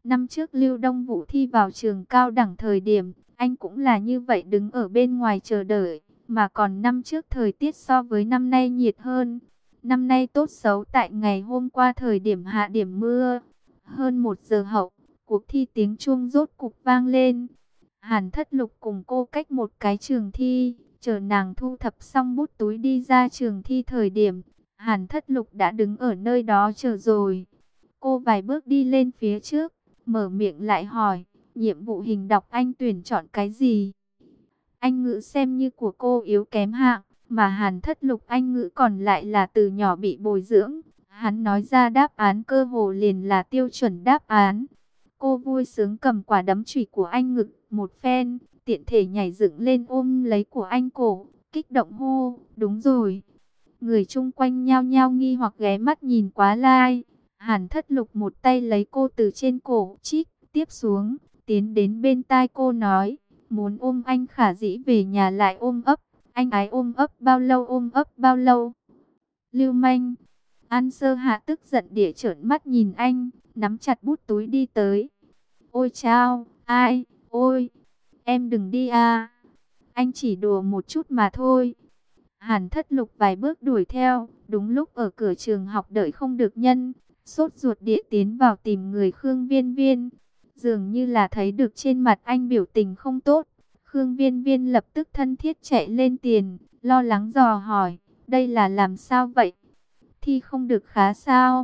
Năm trước Lưu Đông Vũ thi vào trường cao đẳng thời điểm, anh cũng là như vậy đứng ở bên ngoài chờ đợi. Mà còn năm trước thời tiết so với năm nay nhiệt hơn. Năm nay tốt xấu tại ngày hôm qua thời điểm hạ điểm mưa. Hơn 1 giờ hậu, cuộc thi tiếng chuông rốt cục vang lên. Hàn Thất Lục cùng cô cách một cái trường thi, chờ nàng thu thập xong bút túi đi ra trường thi thời điểm. Hàn Thất Lục đã đứng ở nơi đó chờ rồi. Cô vài bước đi lên phía trước, mở miệng lại hỏi, nhiệm vụ hình đọc anh tuyển chọn cái gì? Anh ngữ xem như của cô yếu kém hạng, mà Hàn Thất Lục anh ngữ còn lại là từ nhỏ bị bồi dưỡng. Hắn nói ra đáp án cơ hồ liền là tiêu chuẩn đáp án. Cô vui sướng cầm quả đấm chủy của anh ngực một phen, tiện thể nhảy dựng lên ôm lấy của anh cổ, kích động hô, đúng rồi. Người chung quanh nhao nhao nghi hoặc ghé mắt nhìn quá lai. Hàn Thất Lục một tay lấy cô từ trên cổ chích tiếp xuống, tiến đến bên tai cô nói, muốn ôm anh khả dĩ về nhà lại ôm ấp, anh ái ôm ấp bao lâu ôm ấp bao lâu. Lưu manh. An Sơ Hạ tức giận địa trợn mắt nhìn anh, nắm chặt bút túi đi tới. Ôi chao, ai, ôi, em đừng đi à, anh chỉ đùa một chút mà thôi. Hàn Thất Lục vài bước đuổi theo, đúng lúc ở cửa trường học đợi không được nhân, sốt ruột địa tiến vào tìm người Khương Viên Viên. Dường như là thấy được trên mặt anh biểu tình không tốt, Khương Viên Viên lập tức thân thiết chạy lên tiền, lo lắng dò hỏi, đây là làm sao vậy? Thi không được khá sao?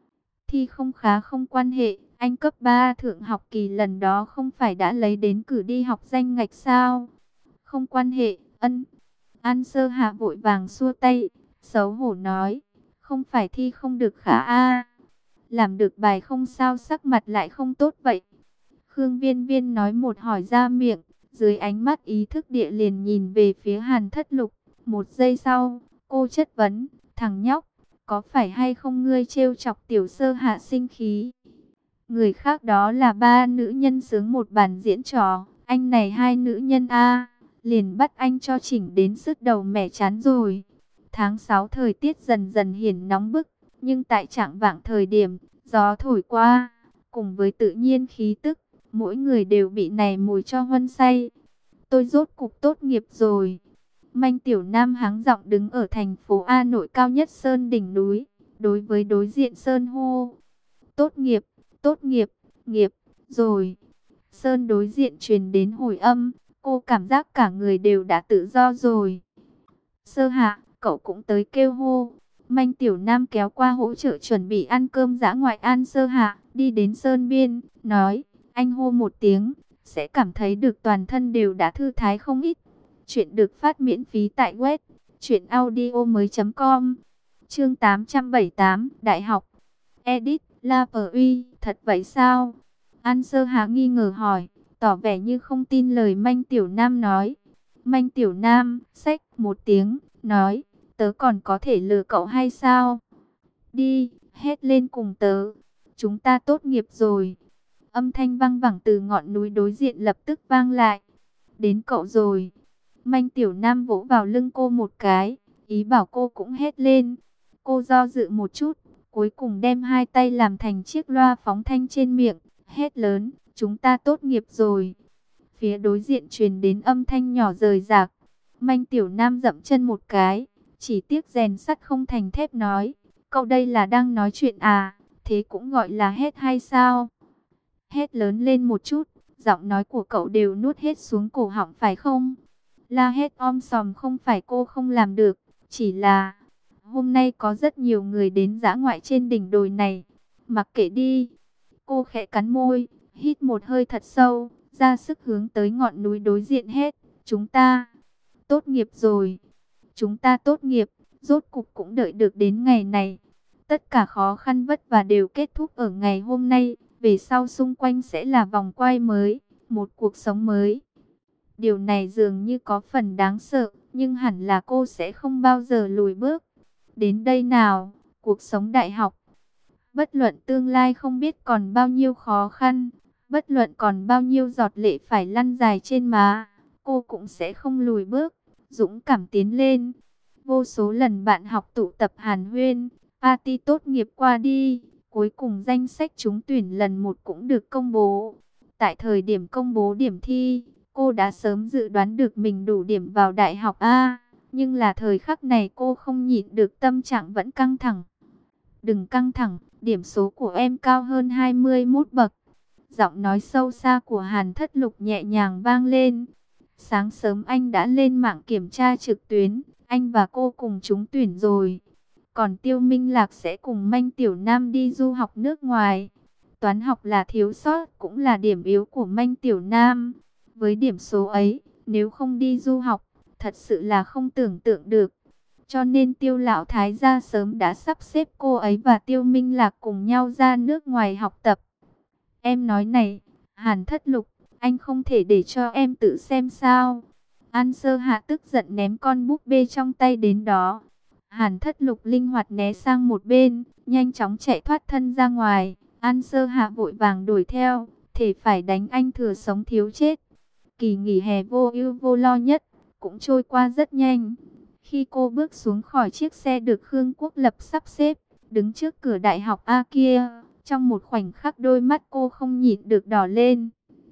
Thi không khá không quan hệ, anh cấp 3 thượng học kỳ lần đó không phải đã lấy đến cử đi học danh ngạch sao? Không quan hệ, ân. An Sơ Hạ vội vàng xua tay, xấu hổ nói, không phải thi không được khá a, làm được bài không sao sắc mặt lại không tốt vậy. Khương Viên Viên nói một hỏi ra miệng, dưới ánh mắt ý thức địa liền nhìn về phía Hàn Thất Lục. Một giây sau, cô chất vấn, thằng nhóc, có phải hay không ngươi trêu chọc tiểu Sơ Hạ sinh khí? Người khác đó là 3 nữ nhân sướng một bản diễn trò, anh này 2 nữ nhân a, liền bắt anh cho chỉnh đến sứt đầu mẻ chán rồi. Tháng 6 thời tiết dần dần hiển nóng bức, nhưng tại trạng vạng thời điểm, gió thổi qua, cùng với tự nhiên khí tức, mỗi người đều bị này mùi cho huân say. Tôi rốt cục tốt nghiệp rồi. Manh Tiểu Nam hắng giọng đứng ở thành phố A Nội cao nhất sơn đỉnh núi, đối với đối diện sơn hô. Tốt nghiệp, tốt nghiệp, nghiệp, rồi. Sơn đối diện truyền đến hồi âm, cô cảm giác cả người đều đã tự do rồi. Sơ Hạ, cậu cũng tới kêu hô. Manh Tiểu Nam kéo qua hỗ trợ chuẩn bị ăn cơm dã ngoại An Sơ Hạ, đi đến sơn biên, nói, anh hô một tiếng, sẽ cảm thấy được toàn thân đều đã thư thái không ít. Chuyện được phát miễn phí tại web truyệnaudiomoi.com. Chương 878, Đại học. Edit, La Uy, thật vậy sao? An Sơ Hạ nghi ngờ hỏi, tỏ vẻ như không tin lời Manh Tiểu Nam nói. Manh Tiểu Nam, xách một tiếng, nói, tớ còn có thể lừa cậu hay sao? Đi, hét lên cùng tớ. Chúng ta tốt nghiệp rồi. Âm thanh vang vẳng từ ngọn núi đối diện lập tức vang lại. Đến cậu rồi. Manh Tiểu Nam vỗ vào lưng cô một cái, ý bảo cô cũng hét lên. Cô do dự một chút, cuối cùng đem hai tay làm thành chiếc loa phóng thanh trên miệng, hét lớn, chúng ta tốt nghiệp rồi. Phía đối diện truyền đến âm thanh nhỏ rời rạc. Manh Tiểu Nam dậm chân một cái, chỉ tiếc rèn sắt không thành thép nói, cậu đây là đang nói chuyện à, thế cũng gọi là hét hay sao? Hét lớn lên một chút, giọng nói của cậu đều nuốt hết xuống cổ họng phải không? La hét om sòm không phải cô không làm được, chỉ là hôm nay có rất nhiều người đến dã ngoại trên đỉnh đồi này. Mặc kệ đi. Cô khẽ cắn môi, hít một hơi thật sâu, ra sức hướng tới ngọn núi đối diện hét, chúng ta tốt nghiệp rồi. Chúng ta tốt nghiệp, rốt cục cũng đợi được đến ngày này. Tất cả khó khăn vất vả đều kết thúc ở ngày hôm nay, về sau xung quanh sẽ là vòng quay mới, một cuộc sống mới. Điều này dường như có phần đáng sợ, nhưng hẳn là cô sẽ không bao giờ lùi bước. Đến đây nào, cuộc sống đại học. Bất luận tương lai không biết còn bao nhiêu khó khăn, bất luận còn bao nhiêu giọt lệ phải lăn dài trên má, cô cũng sẽ không lùi bước, dũng cảm tiến lên. Vô số lần bạn học tụ tập hàn huyên, party tốt nghiệp qua đi, Cuối cùng danh sách trúng tuyển lần 1 cũng được công bố. Tại thời điểm công bố điểm thi, cô đã sớm dự đoán được mình đủ điểm vào đại học A. Nhưng là thời khắc này cô không nhịn được, tâm trạng vẫn căng thẳng. Đừng căng thẳng, điểm số của em cao hơn 21 bậc. Giọng nói sâu xa của Hàn Thất Lục nhẹ nhàng vang lên. Sáng sớm anh đã lên mạng kiểm tra trực tuyến, anh và cô cùng trúng tuyển rồi. Còn Tiêu Minh Lạc sẽ cùng Manh Tiểu Nam đi du học nước ngoài. Toán học là thiếu sót, cũng là điểm yếu của Manh Tiểu Nam. Với điểm số ấy, nếu không đi du học, thật sự là không tưởng tượng được. Cho nên Tiêu Lão Thái gia sớm đã sắp xếp cô ấy và Tiêu Minh Lạc cùng nhau ra nước ngoài học tập. Em nói này, Hàn Thất Lục, anh không thể để cho em tự xem sao? An Sơ Hạ tức giận ném con búp bê trong tay đến đó. Hàn Thất Lục linh hoạt né sang một bên, nhanh chóng chạy thoát thân ra ngoài. An Sơ Hạ vội vàng đuổi theo, thể phải đánh anh thừa sống thiếu chết. Kỳ nghỉ hè vô ưu vô lo nhất, cũng trôi qua rất nhanh. Khi cô bước xuống khỏi chiếc xe được Khương Quốc Lập sắp xếp, đứng trước cửa đại học A kia, trong một khoảnh khắc đôi mắt cô không nhịn được đỏ lên.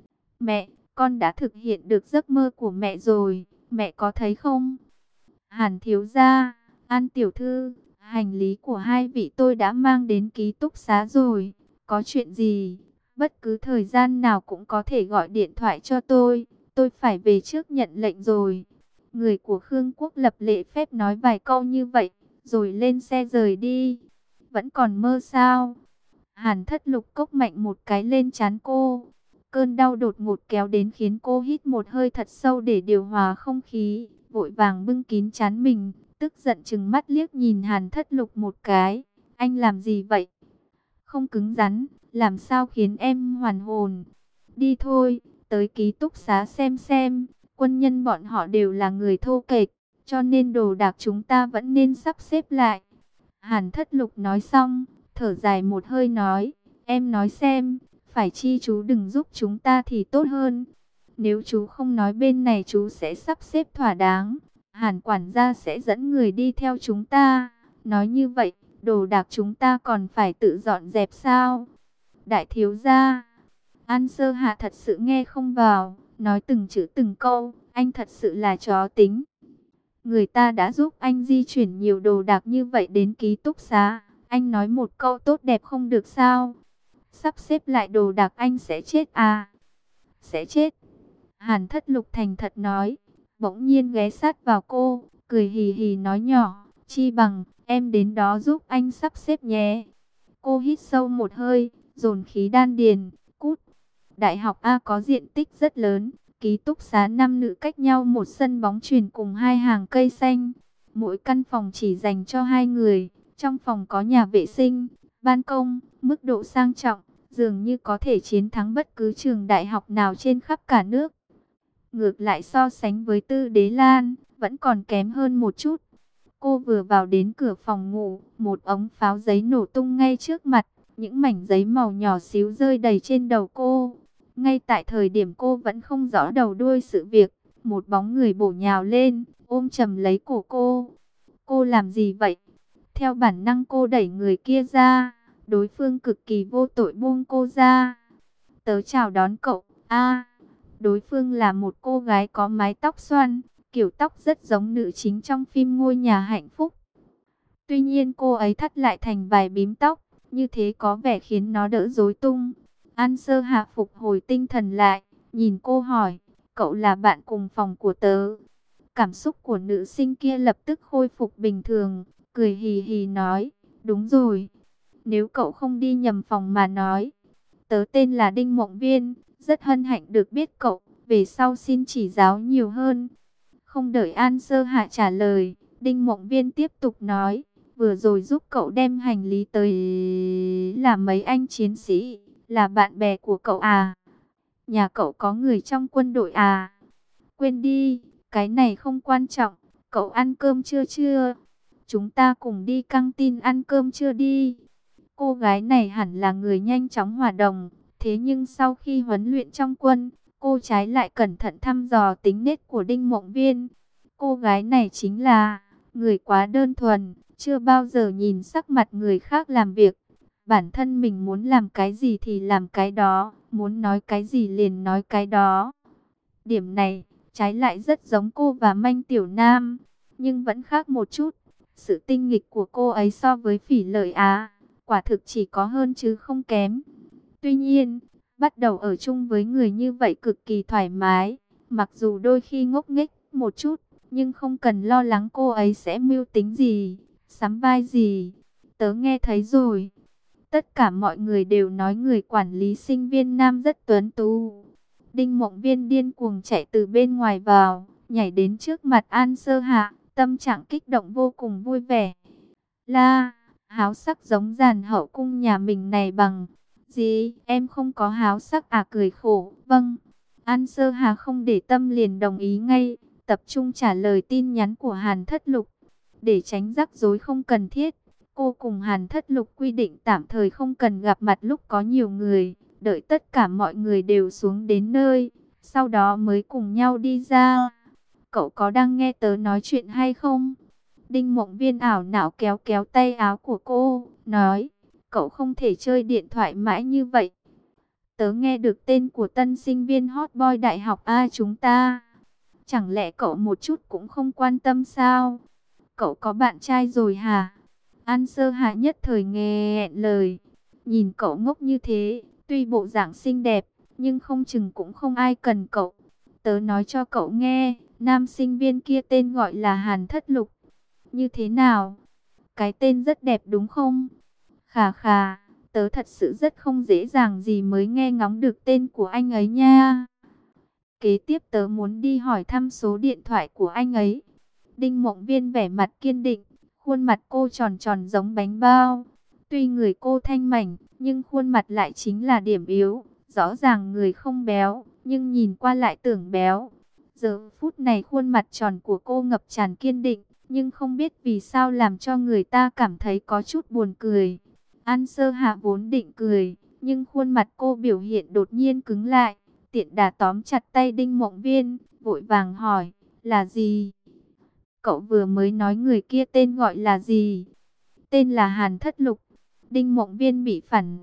Mẹ, con đã thực hiện được giấc mơ của mẹ rồi, mẹ có thấy không? Hàn thiếu gia, An tiểu thư, hành lý của hai vị tôi đã mang đến ký túc xá rồi. Có chuyện gì, bất cứ thời gian nào cũng có thể gọi điện thoại cho tôi phải về trước nhận lệnh rồi. Người của Khương Quốc Lập lễ phép nói vài câu như vậy, rồi lên xe rời đi. Vẫn còn mơ sao? Hàn Thất Lục cốc mạnh một cái lên trán cô. Cơn đau đột ngột kéo đến khiến cô hít một hơi thật sâu để điều hòa không khí, vội vàng bưng kín trán mình, tức giận trừng mắt liếc nhìn Hàn Thất Lục một cái. Anh làm gì vậy? Không cứng rắn, làm sao khiến em hoàn hồn? Đi thôi, tới ký túc xá xem. Quân nhân bọn họ đều là người thô kệch, cho nên đồ đạc chúng ta vẫn nên sắp xếp lại. Hàn Thất Lục nói xong, thở dài một hơi nói, em nói xem, phải chi chú đừng giúp chúng ta thì tốt hơn. Nếu chú không nói bên này chú sẽ sắp xếp thỏa đáng, Hàn quản gia sẽ dẫn người đi theo chúng ta. Nói như vậy, đồ đạc chúng ta còn phải tự dọn dẹp sao? Đại thiếu gia, An Sơ Hạ thật sự nghe không vào, nói từng chữ từng câu, anh thật sự là chó tính. Người ta đã giúp anh di chuyển nhiều đồ đạc như vậy đến ký túc xá, anh nói một câu tốt đẹp không được sao? Sắp xếp lại đồ đạc anh sẽ chết à? Sẽ chết. Hàn Thất Lục thành thật nói, bỗng nhiên ghé sát vào cô, cười hì hì nói nhỏ, chi bằng em đến đó giúp anh sắp xếp nhé. Cô hít sâu một hơi, dồn khí đan điền, cút. Đại học A có diện tích rất lớn, ký túc xá nam nữ cách nhau một sân bóng chuyền cùng hai hàng cây xanh. Mỗi căn phòng chỉ dành cho hai người, trong phòng có nhà vệ sinh, ban công, mức độ sang trọng, dường như có thể chiến thắng bất cứ trường đại học nào trên khắp cả nước. Ngược lại so sánh với Tư Đế Lan, vẫn còn kém hơn một chút. Cô vừa vào đến cửa phòng ngủ, một ống pháo giấy nổ tung ngay trước mặt, những mảnh giấy màu nhỏ xíu rơi đầy trên đầu cô. Ngay tại thời điểm cô vẫn không rõ đầu đuôi sự việc, một bóng người bổ nhào lên, ôm chầm lấy cổ cô. Cô làm gì vậy? Theo bản năng cô đẩy người kia ra, đối phương cực kỳ vô tội buông cô ra. Tớ chào đón cậu. Đối phương là một cô gái có mái tóc xoăn, kiểu tóc rất giống nữ chính trong phim Ngôi Nhà Hạnh Phúc. Tuy nhiên cô ấy thắt lại thành vài bím tóc, như thế có vẻ khiến nó đỡ rối tung. An Sơ Hạ phục hồi tinh thần lại, nhìn cô hỏi, cậu là bạn cùng phòng của tớ. Cảm xúc của nữ sinh kia lập tức khôi phục bình thường, cười hì hì nói, đúng rồi. Nếu cậu không đi nhầm phòng mà nói, tớ tên là Đinh Mộng Viên, rất hân hạnh được biết cậu, về sau xin chỉ giáo nhiều hơn. Không đợi An Sơ Hạ trả lời, Đinh Mộng Viên tiếp tục nói, vừa rồi giúp cậu đem hành lý tới là mấy anh chiến sĩ, là bạn bè của cậu à? Nhà cậu có người trong quân đội à? Quên đi, cái này không quan trọng, cậu ăn cơm chưa? Chúng ta cùng đi căng tin ăn cơm chưa đi? Cô gái này hẳn là người nhanh chóng hòa đồng, thế nhưng sau khi huấn luyện trong quân, cô trái lại cẩn thận thăm dò tính nết của Đinh Mộng Viên. Cô gái này chính là người quá đơn thuần, chưa bao giờ nhìn sắc mặt người khác làm việc. Bản thân mình muốn làm cái gì thì làm cái đó, muốn nói cái gì liền nói cái đó. Điểm này, trái lại rất giống cô và Manh Tiểu Nam, nhưng vẫn khác một chút. Sự tinh nghịch của cô ấy so với Phỉ Lợi Á, quả thực chỉ có hơn chứ không kém. Tuy nhiên, bắt đầu ở chung với người như vậy cực kỳ thoải mái, mặc dù đôi khi ngốc nghếch một chút, nhưng không cần lo lắng cô ấy sẽ mưu tính gì, sắm vai gì. Tớ nghe thấy rồi. Tất cả mọi người đều nói người quản lý sinh viên nam rất tuấn tú. Đinh Mộng Viên điên cuồng chạy từ bên ngoài vào, nhảy đến trước mặt An Sơ Hạ, tâm trạng kích động vô cùng vui vẻ. La, háo sắc giống dàn hậu cung nhà mình này bằng gì? Em không có háo sắc à? Cười khổ. Vâng. An Sơ Hà không để tâm liền đồng ý ngay, tập trung trả lời tin nhắn của Hàn Thất Lục. Để tránh rắc rối không cần thiết, cô cùng Hàn Thất Lục quy định tạm thời không cần gặp mặt lúc có nhiều người, đợi tất cả mọi người đều xuống đến nơi, sau đó mới cùng nhau đi ra. Cậu có đang nghe tớ nói chuyện hay không? Đinh Mộng Viên ảo não kéo kéo tay áo của cô, nói, cậu không thể chơi điện thoại mãi như vậy. Tớ nghe được tên của tân sinh viên hot boy đại học A chúng ta. Chẳng lẽ cậu một chút cũng không quan tâm sao? Cậu có bạn trai rồi hả? An Sơ Hà nhất thời nghẹn lời. Nhìn cậu ngốc như thế, tuy bộ dạng xinh đẹp, nhưng không chừng cũng không ai cần cậu. Tớ nói cho cậu nghe, nam sinh viên kia tên gọi là Hàn Thất Lục. Như thế nào? Cái tên rất đẹp đúng không? Khà khà, tớ thật sự rất không dễ dàng gì mới nghe ngóng được tên của anh ấy nha. Kế tiếp tớ muốn đi hỏi thăm số điện thoại của anh ấy. Đinh Mộng Viên vẻ mặt kiên định, khuôn mặt cô tròn tròn giống bánh bao. Tuy người cô thanh mảnh, nhưng khuôn mặt lại chính là điểm yếu. Rõ ràng người không béo, nhưng nhìn qua lại tưởng béo. Giờ phút này khuôn mặt tròn của cô ngập tràn kiên định, nhưng không biết vì sao làm cho người ta cảm thấy có chút buồn cười. An Sơ Hạ vốn định cười, nhưng khuôn mặt cô biểu hiện đột nhiên cứng lại. Tiện đà tóm chặt tay Đinh Mộng Viên, vội vàng hỏi, là gì? Cậu vừa mới nói người kia tên gọi là gì? Tên là Hàn Thất Lục. Đinh Mộng Viên bị phản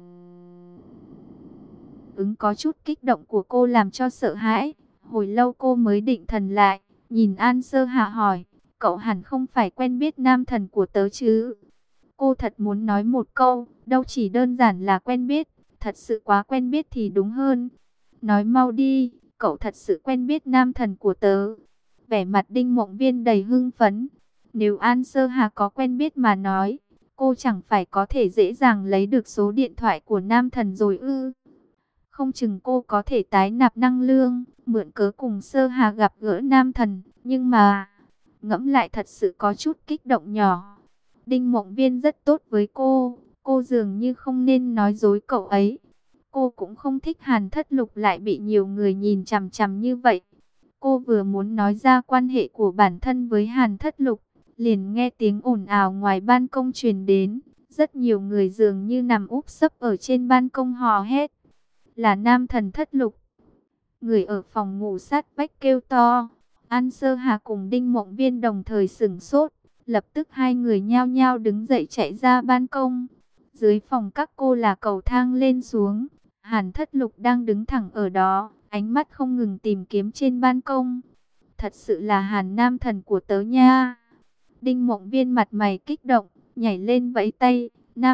ứng có chút kích động của cô làm cho sợ hãi. Hồi lâu cô mới định thần lại, nhìn An Sơ Hạ hỏi, cậu hẳn không phải quen biết nam thần của tớ chứ? Cô thật muốn nói một câu, đâu chỉ đơn giản là quen biết, thật sự quá quen biết thì đúng hơn. Nói mau đi, cậu thật sự quen biết nam thần của tớ. Vẻ mặt Đinh Mộng Viên đầy hưng phấn. Nếu An Sơ Hà có quen biết mà nói, cô chẳng phải có thể dễ dàng lấy được số điện thoại của nam thần rồi ư? Không chừng cô có thể tái nạp năng lượng, mượn cớ cùng Sơ Hà gặp gỡ nam thần. Nhưng mà, ngẫm lại thật sự có chút kích động nhỏ. Đinh Mộng Viên rất tốt với cô dường như không nên nói dối cậu ấy. Cô cũng không thích Hàn Thất Lục lại bị nhiều người nhìn chằm chằm như vậy. Cô vừa muốn nói ra quan hệ của bản thân với Hàn Thất Lục, liền nghe tiếng ồn ào ngoài ban công truyền đến. Rất nhiều người dường như nằm úp sấp ở trên ban công hò hét. Là nam thần Thất Lục. Người ở phòng ngủ sát vách kêu to. An Sơ Hà cùng Đinh Mộng Viên đồng thời sửng sốt. Lập tức hai người nhao nhao đứng dậy chạy ra ban công. Dưới phòng các cô là cầu thang lên xuống. Hàn Thất Lục đang đứng thẳng ở đó, ánh mắt không ngừng tìm kiếm trên ban công. Thật sự là Hàn nam thần của tớ nha. Đinh Mộng Viên mặt mày kích động, nhảy lên vẫy tay.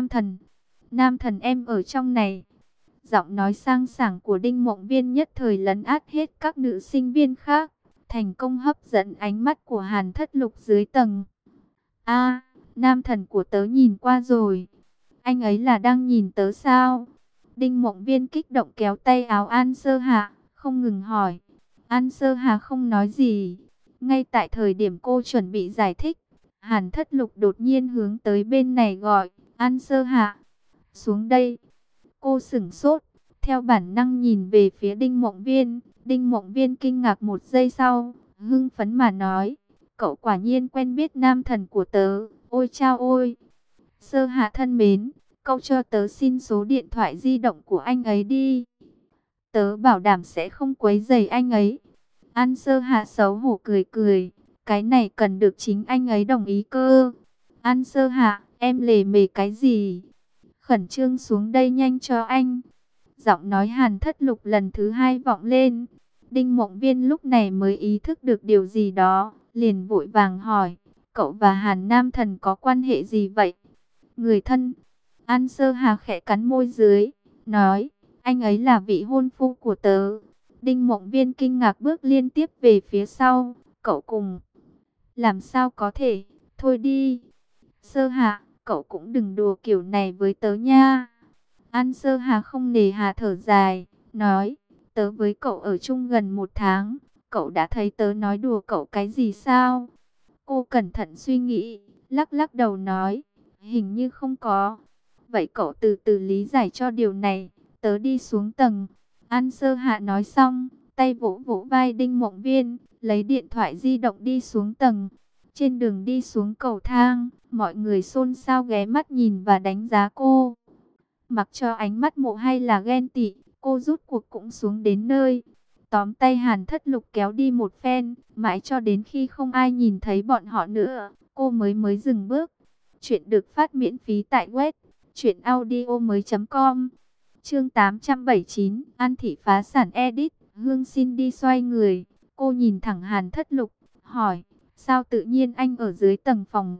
Nam thần em ở trong này. Giọng nói sang sảng của Đinh Mộng Viên nhất thời lấn át hết các nữ sinh viên khác, thành công hấp dẫn ánh mắt của Hàn Thất Lục dưới tầng. A, nam thần của tớ nhìn qua rồi. Anh ấy là đang nhìn tớ sao? Đinh Mộng Viên kích động kéo tay áo An Sơ Hà, không ngừng hỏi. An Sơ Hà không nói gì. Ngay tại thời điểm cô chuẩn bị giải thích, Hàn Thất Lục đột nhiên hướng tới bên này gọi, An Sơ Hà, xuống đây. Cô sửng sốt, theo bản năng nhìn về phía Đinh Mộng Viên. Đinh Mộng Viên kinh ngạc một giây sau, hưng phấn mà nói, cậu quả nhiên quen biết nam thần của tớ, ôi chao ôi. Sơ Hà thân mến, cậu cho tớ xin số điện thoại di động của anh ấy đi. Tớ bảo đảm sẽ không quấy rầy anh ấy. An Sơ Hà xấu hổ cười cười, cái này cần được chính anh ấy đồng ý cơ. An Sơ Hà, em lề mề cái gì? khẩn trương xuống đây nhanh cho anh. Giọng nói Hàn Thất Lục lần thứ hai vọng lên. Đinh Mộng Viên lúc này mới ý thức được điều gì đó, liền vội vàng hỏi, cậu và Hàn Nam Thần có quan hệ gì vậy? Người thân. An Sơ Hà khẽ cắn môi dưới, nói, anh ấy là vị hôn phu của tớ. Đinh Mộng Viên kinh ngạc bước liên tiếp về phía sau, cậu cùng. Làm sao có thể, thôi đi. Sơ Hà, cậu cũng đừng đùa kiểu này với tớ nha. An Sơ Hà không nề hà thở dài, nói, tớ với cậu ở chung gần 1 tháng, cậu đã thấy tớ nói đùa cậu cái gì sao? Cô cẩn thận suy nghĩ, lắc lắc đầu nói, hình như không có. Vậy cậu từ từ lý giải cho điều này, tớ đi xuống tầng. An Sơ Hạ nói xong, tay vỗ vỗ vai Đinh Mộng Viên, lấy điện thoại di động đi xuống tầng. Trên đường đi xuống cầu thang, mọi người xôn xao ghé mắt nhìn và đánh giá cô. Mặc cho ánh mắt mộ hay là ghen tị, cô rút cuộc cũng xuống đến nơi. Tóm tay Hàn Thất Lục kéo đi một phen, mãi cho đến khi không ai nhìn thấy bọn họ nữa, cô mới dừng bước. Chuyện được phát miễn phí tại web truyệnaudiomoi.com. Chương 879, An thị phá sản edit. Hương xin đi xoay người, cô nhìn thẳng Hàn Thất Lục, hỏi, sao tự nhiên anh ở dưới tầng phòng?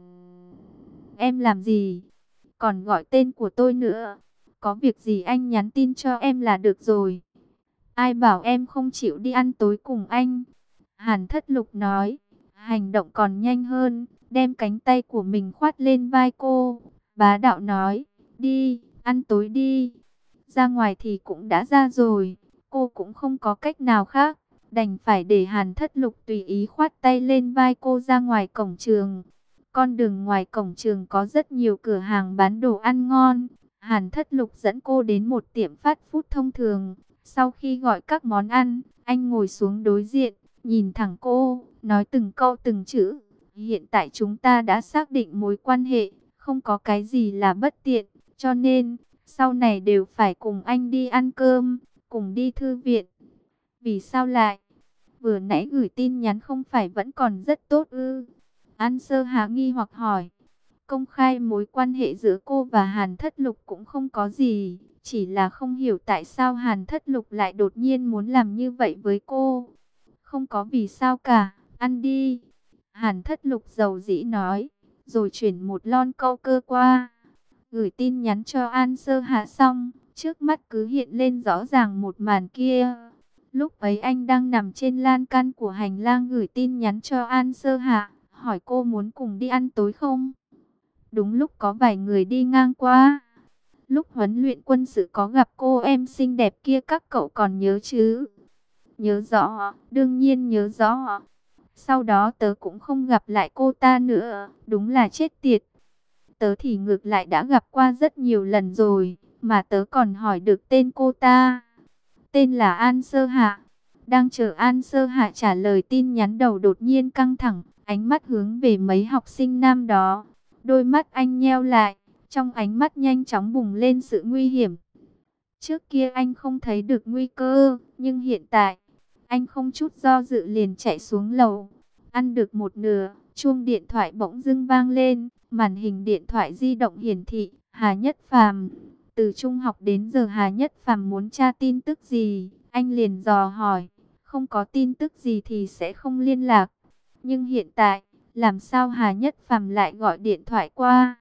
Em làm gì? Còn gọi tên của tôi nữa. Có việc gì anh nhắn tin cho em là được rồi. Ai bảo em không chịu đi ăn tối cùng anh? Hàn Thất Lục nói, hành động còn nhanh hơn, đem cánh tay của mình khoát lên vai cô. Bá đạo nói, đi, ăn tối đi. Ra ngoài thì cũng đã ra rồi, cô cũng không có cách nào khác, đành phải để Hàn Thất Lục tùy ý khoát tay lên vai cô ra ngoài cổng trường. Con đường ngoài cổng trường có rất nhiều cửa hàng bán đồ ăn ngon. Hàn Thất Lục dẫn cô đến một tiệm fast food thông thường. Sau khi gọi các món ăn, anh ngồi xuống đối diện, nhìn thẳng cô, nói từng câu từng chữ. Hiện tại chúng ta đã xác định mối quan hệ, không có cái gì là bất tiện, cho nên sau này đều phải cùng anh đi ăn cơm, cùng đi thư viện. Vì sao lại? Vừa nãy gửi tin nhắn không phải vẫn còn rất tốt ư? An Sơ Hà nghi hoặc hỏi. Công khai mối quan hệ giữa cô và Hàn Thất Lục cũng không có gì, chỉ là không hiểu tại sao Hàn Thất Lục lại đột nhiên muốn làm như vậy với cô. Không có vì sao cả, ăn đi. Hàn Thất Lục dầu dĩ nói, rồi chuyển một lon câu cơ qua. Gửi tin nhắn cho An Sơ Hạ xong, trước mắt cứ hiện lên rõ ràng một màn kia. Lúc ấy anh đang nằm trên lan can của hành lang gửi tin nhắn cho An Sơ Hạ, hỏi cô muốn cùng đi ăn tối không? Đúng lúc có vài người đi ngang qua. Lúc huấn luyện quân sự có gặp cô em xinh đẹp kia các cậu còn nhớ chứ? Nhớ rõ, đương nhiên nhớ rõ. Sau đó tớ cũng không gặp lại cô ta nữa, đúng là chết tiệt. Tớ thì ngược lại đã gặp qua rất nhiều lần rồi, mà tớ còn hỏi được tên cô ta. Tên là An Sơ Hạ. Đang chờ An Sơ Hạ trả lời tin nhắn đầu đột nhiên căng thẳng, ánh mắt hướng về mấy học sinh nam đó. Đôi mắt anh nheo lại, trong ánh mắt nhanh chóng bùng lên sự nguy hiểm. Trước kia anh không thấy được nguy cơ, nhưng hiện tại, anh không chút do dự liền chạy xuống lầu. Ăn được một nửa, chuông điện thoại bỗng dưng vang lên, màn hình điện thoại di động hiển thị, Hà Nhất Phàm. Từ trung học đến giờ Hà Nhất Phàm muốn tra tin tức gì, anh liền dò hỏi, không có tin tức gì thì sẽ không liên lạc. Nhưng hiện tại, làm sao Hà Nhất Phàm lại gọi điện thoại qua?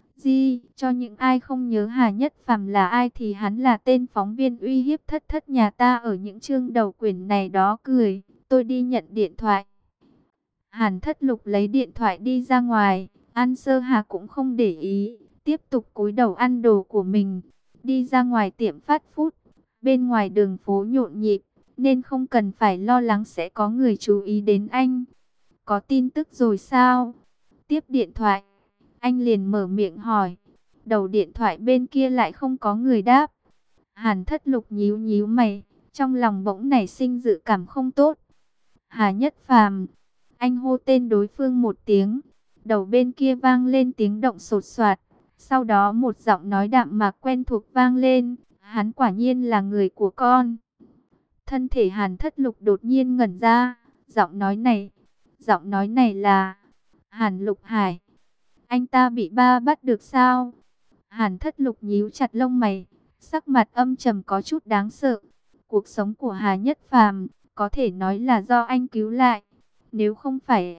Cho những ai không nhớ Hà Nhất Phàm là ai thì hắn là tên phóng viên uy hiếp thất thất nhà ta ở những chương đầu quyển này đó. Cười, tôi đi nhận điện thoại. Hàn Thất Lục lấy điện thoại đi ra ngoài, An Sơ Hà cũng không để ý, tiếp tục cúi đầu ăn đồ của mình. Đi ra ngoài tiệm fast food, bên ngoài đường phố nhộn nhịp, nên không cần phải lo lắng sẽ có người chú ý đến anh. Có tin tức rồi sao? Tiếp điện thoại, anh liền mở miệng hỏi. Đầu điện thoại bên kia lại không có người đáp. Hàn Thất Lục nhíu nhíu mày, trong lòng bỗng nảy sinh dự cảm không tốt. Hà Nhất Phàm. Anh hô tên đối phương một tiếng. Đầu bên kia vang lên tiếng động sột soạt. Sau đó một giọng nói đạm mạc quen thuộc vang lên. Hắn quả nhiên là người của con. Thân thể Hàn Thất Lục đột nhiên ngẩn ra. Giọng nói này là Hàn Lục Hải. Anh ta bị ba bắt được sao? Hàn Thất Lục nhíu chặt lông mày, sắc mặt âm trầm có chút đáng sợ. Cuộc sống của Hà Nhất Phàm có thể nói là do anh cứu lại. Nếu không phải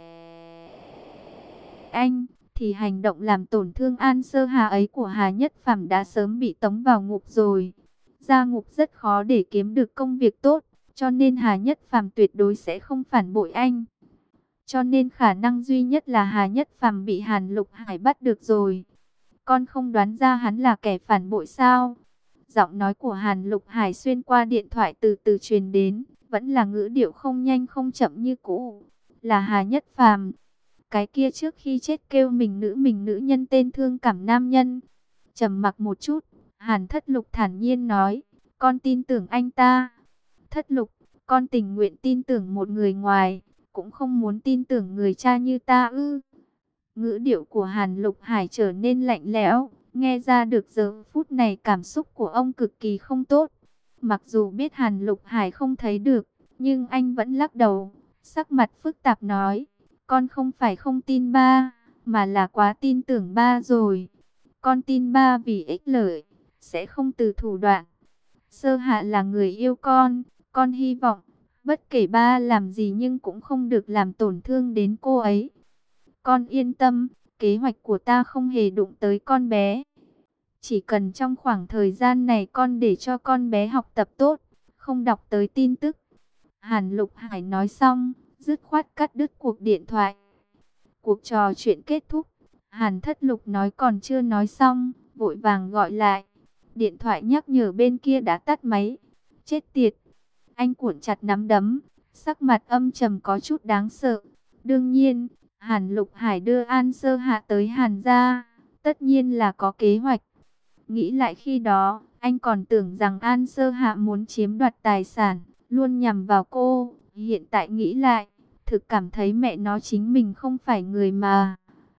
anh, thì hành động làm tổn thương An Sơ Hà ấy của Hà Nhất Phàm đã sớm bị tống vào ngục rồi. Ra ngục rất khó để kiếm được công việc tốt, cho nên Hà Nhất Phàm tuyệt đối sẽ không phản bội anh. Cho nên khả năng duy nhất là Hà Nhất Phàm bị Hàn Lục Hải bắt được rồi. Con không đoán ra hắn là kẻ phản bội sao? Giọng nói của Hàn Lục Hải xuyên qua điện thoại từ từ truyền đến, vẫn là ngữ điệu không nhanh không chậm như cũ. Là Hà Nhất Phàm, cái kia trước khi chết kêu mình nữ nhân tên thương cảm nam nhân. Trầm mặc một chút, Hàn Thất Lục thản nhiên nói, con tin tưởng anh ta. Thất Lục, con tình nguyện tin tưởng một người ngoài, cũng không muốn tin tưởng người cha như ta ư? Ngữ điệu của Hàn Lục Hải trở nên lạnh lẽo, nghe ra được giờ phút này cảm xúc của ông cực kỳ không tốt. Mặc dù biết Hàn Lục Hải không thấy được, nhưng anh vẫn lắc đầu, sắc mặt phức tạp nói, con không phải không tin ba, mà là quá tin tưởng ba rồi. Con tin ba vì ích lợi, sẽ không từ thủ đoạn. Sơ Hạ là người yêu con hy vọng, bất kể ba làm gì nhưng cũng không được làm tổn thương đến cô ấy. Con yên tâm, kế hoạch của ta không hề đụng tới con bé. Chỉ cần trong khoảng thời gian này con để cho con bé học tập tốt, không đọc tới tin tức. Hàn Lục Hải nói xong, dứt khoát cắt đứt cuộc điện thoại. Cuộc trò chuyện kết thúc, Hàn Thất Lục nói còn chưa nói xong, vội vàng gọi lại. Điện thoại nhắc nhở bên kia đã tắt máy. Chết tiệt! Anh cuộn chặt nắm đấm, sắc mặt âm trầm có chút đáng sợ. Đương nhiên, Hàn Lục Hải đưa An Sơ Hạ tới Hàn gia, tất nhiên là có kế hoạch. Nghĩ lại khi đó, anh còn tưởng rằng An Sơ Hạ muốn chiếm đoạt tài sản, luôn nhằm vào cô. Hiện tại nghĩ lại, thực cảm thấy mẹ nó chính mình không phải người mà.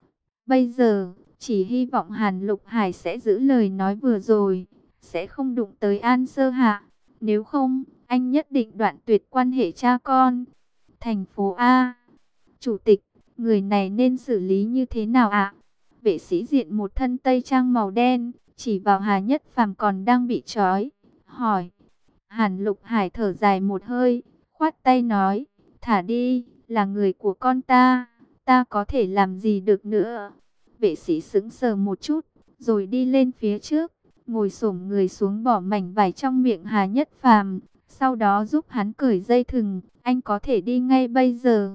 Bây giờ, chỉ hy vọng Hàn Lục Hải sẽ giữ lời nói vừa rồi, sẽ không đụng tới An Sơ Hạ. Nếu không, anh nhất định đoạn tuyệt quan hệ cha con. Thành phố A, Chủ tịch, người này nên xử lý như thế nào ạ? Vệ sĩ diện một thân tây trang màu đen, chỉ vào Hà Nhất Phàm còn đang bị trói, hỏi. Hàn Lục Hải thở dài một hơi, khoát tay nói, thả đi, là người của con ta có thể làm gì được nữa. Vệ sĩ sững sờ một chút, rồi đi lên phía trước, ngồi xổm người xuống bỏ mảnh vải trong miệng Hà Nhất Phàm, sau đó giúp hắn cởi dây thừng, anh có thể đi ngay bây giờ.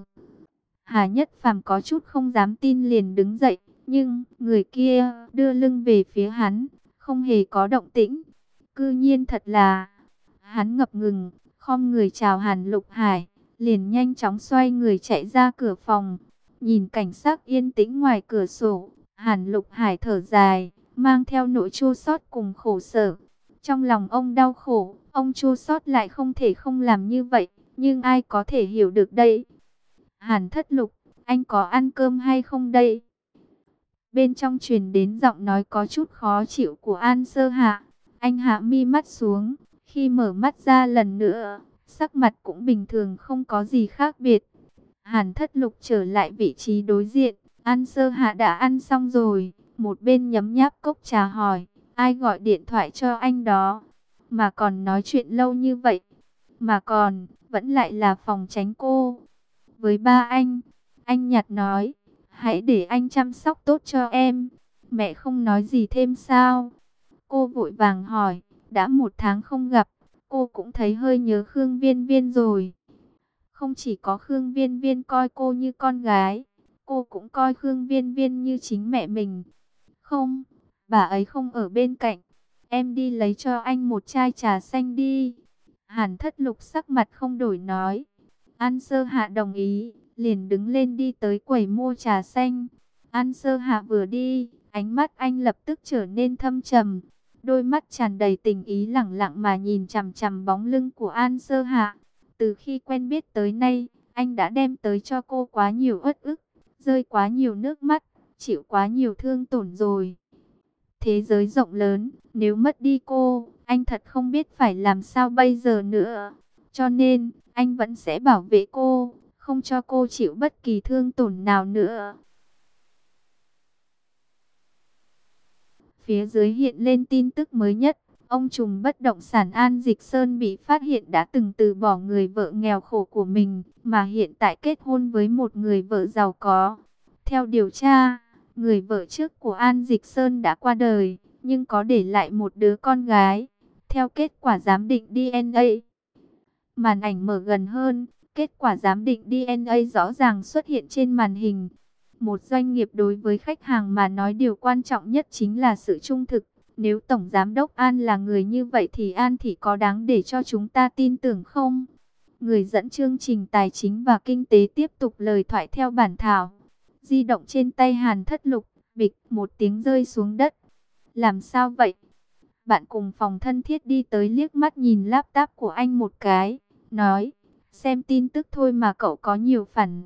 Hà Nhất Phàm có chút không dám tin liền đứng dậy, nhưng người kia đưa lưng về phía hắn, không hề có động tĩnh. Cư nhiên thật là... Hắn ngập ngừng, khom người chào Hàn Lục Hải, liền nhanh chóng xoay người chạy ra cửa phòng. Nhìn cảnh sắc yên tĩnh ngoài cửa sổ, Hàn Lục Hải thở dài, mang theo nỗi chua xót cùng khổ sở. Trong lòng ông đau khổ, ông chua xót lại không thể không làm như vậy, nhưng ai có thể hiểu được đây? Hàn Thất Lục, anh có ăn cơm hay không đây? Bên trong truyền đến giọng nói có chút khó chịu của An Sơ Hạ. Anh hạ mi mắt xuống, khi mở mắt ra lần nữa, sắc mặt cũng bình thường không có gì khác biệt. Hàn Thất Lục trở lại vị trí đối diện, An Sơ Hạ đã ăn xong rồi, một bên nhấm nháp cốc trà hỏi, ai gọi điện thoại cho anh đó, mà còn nói chuyện lâu như vậy, mà còn, vẫn lại là phòng tránh cô. Với ba anh nhạt nói, hãy để anh chăm sóc tốt cho em, mẹ không nói gì thêm sao? Cô vội vàng hỏi, đã 1 tháng không gặp, cô cũng thấy hơi nhớ Khương Viên Viên rồi. Không chỉ có Khương Viên Viên coi cô như con gái, cô cũng coi Khương Viên Viên như chính mẹ mình. Không, bà ấy không ở bên cạnh, em đi lấy cho anh một chai trà xanh đi. Hàn Thất Lục sắc mặt không đổi nói. An Sơ Hạ đồng ý, liền đứng lên đi tới quầy mua trà xanh. An Sơ Hạ vừa đi, ánh mắt anh lập tức trở nên thâm trầm. Đôi mắt tràn đầy tình ý lẳng lặng mà nhìn chằm chằm bóng lưng của An Sơ Hạ. Từ khi quen biết tới nay, anh đã đem tới cho cô quá nhiều uất ức, rơi quá nhiều nước mắt, chịu quá nhiều thương tổn rồi. Thế giới rộng lớn, nếu mất đi cô, anh thật không biết phải làm sao bây giờ nữa. Cho nên, anh vẫn sẽ bảo vệ cô, không cho cô chịu bất kỳ thương tổn nào nữa. Phía dưới hiện lên tin tức mới nhất. Ông trùm bất động sản An Dịch Sơn bị phát hiện đã từng từ bỏ người vợ nghèo khổ của mình, mà hiện tại kết hôn với một người vợ giàu có. Theo điều tra, người vợ trước của An Dịch Sơn đã qua đời, nhưng có để lại một đứa con gái. Theo kết quả giám định DNA, màn ảnh mở gần hơn, kết quả giám định DNA rõ ràng xuất hiện trên màn hình. Một doanh nghiệp đối với khách hàng mà nói điều quan trọng nhất chính là sự trung thực. Nếu Tổng Giám đốc An là người như vậy thì An Thị có đáng để cho chúng ta tin tưởng không? Người dẫn chương trình tài chính và kinh tế tiếp tục lời thoại theo bản thảo. Di động trên tay Hàn Thất Lục, bịch một tiếng rơi xuống đất. Làm sao vậy? Bạn cùng phòng thân thiết đi tới liếc mắt nhìn laptop của anh một cái, nói, xem tin tức thôi mà cậu có nhiều phản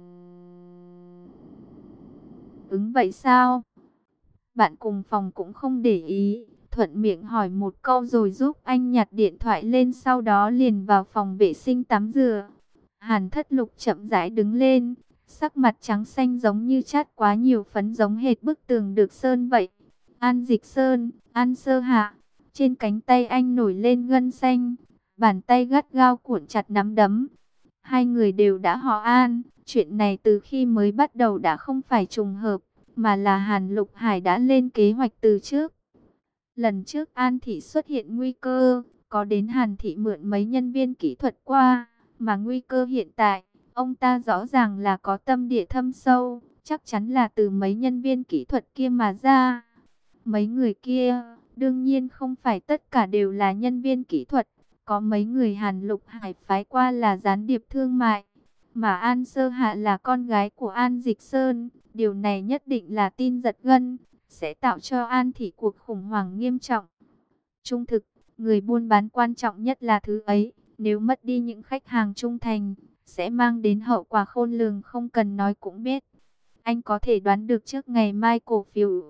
ứng vậy sao? Bạn cùng phòng cũng không để ý, thuận miệng hỏi một câu rồi giúp anh nhặt điện thoại lên, sau đó liền vào phòng vệ sinh tắm rửa. Hàn Thất Lục chậm rãi đứng lên, sắc mặt trắng xanh giống như chát quá nhiều phấn, giống hệt bức tường được sơn vậy. An Dịch Sơn, An Sơ Hạ, trên cánh tay anh nổi lên gân xanh, bàn tay gắt gao cuộn chặt nắm đấm. Hai người đều đã họ An, chuyện này từ khi mới bắt đầu đã không phải trùng hợp, mà là Hàn Lục Hải đã lên kế hoạch từ trước. Lần trước An Thị xuất hiện nguy cơ, có đến Hàn Thị mượn mấy nhân viên kỹ thuật qua, mà nguy cơ hiện tại, ông ta rõ ràng là có tâm địa thâm sâu, chắc chắn là từ mấy nhân viên kỹ thuật kia mà ra. Mấy người kia, đương nhiên không phải tất cả đều là nhân viên kỹ thuật, có mấy người Hàn Lục Hải phái qua là gián điệp thương mại, mà An Sơ Hạ là con gái của An Dịch Sơn, điều này nhất định là tin giật gân, sẽ tạo cho An Thị cuộc khủng hoảng nghiêm trọng. Trung thực, người buôn bán quan trọng nhất là thứ ấy, nếu mất đi những khách hàng trung thành, sẽ mang đến hậu quả khôn lường không cần nói cũng biết. Anh có thể đoán được trước ngày mai cổ phiếu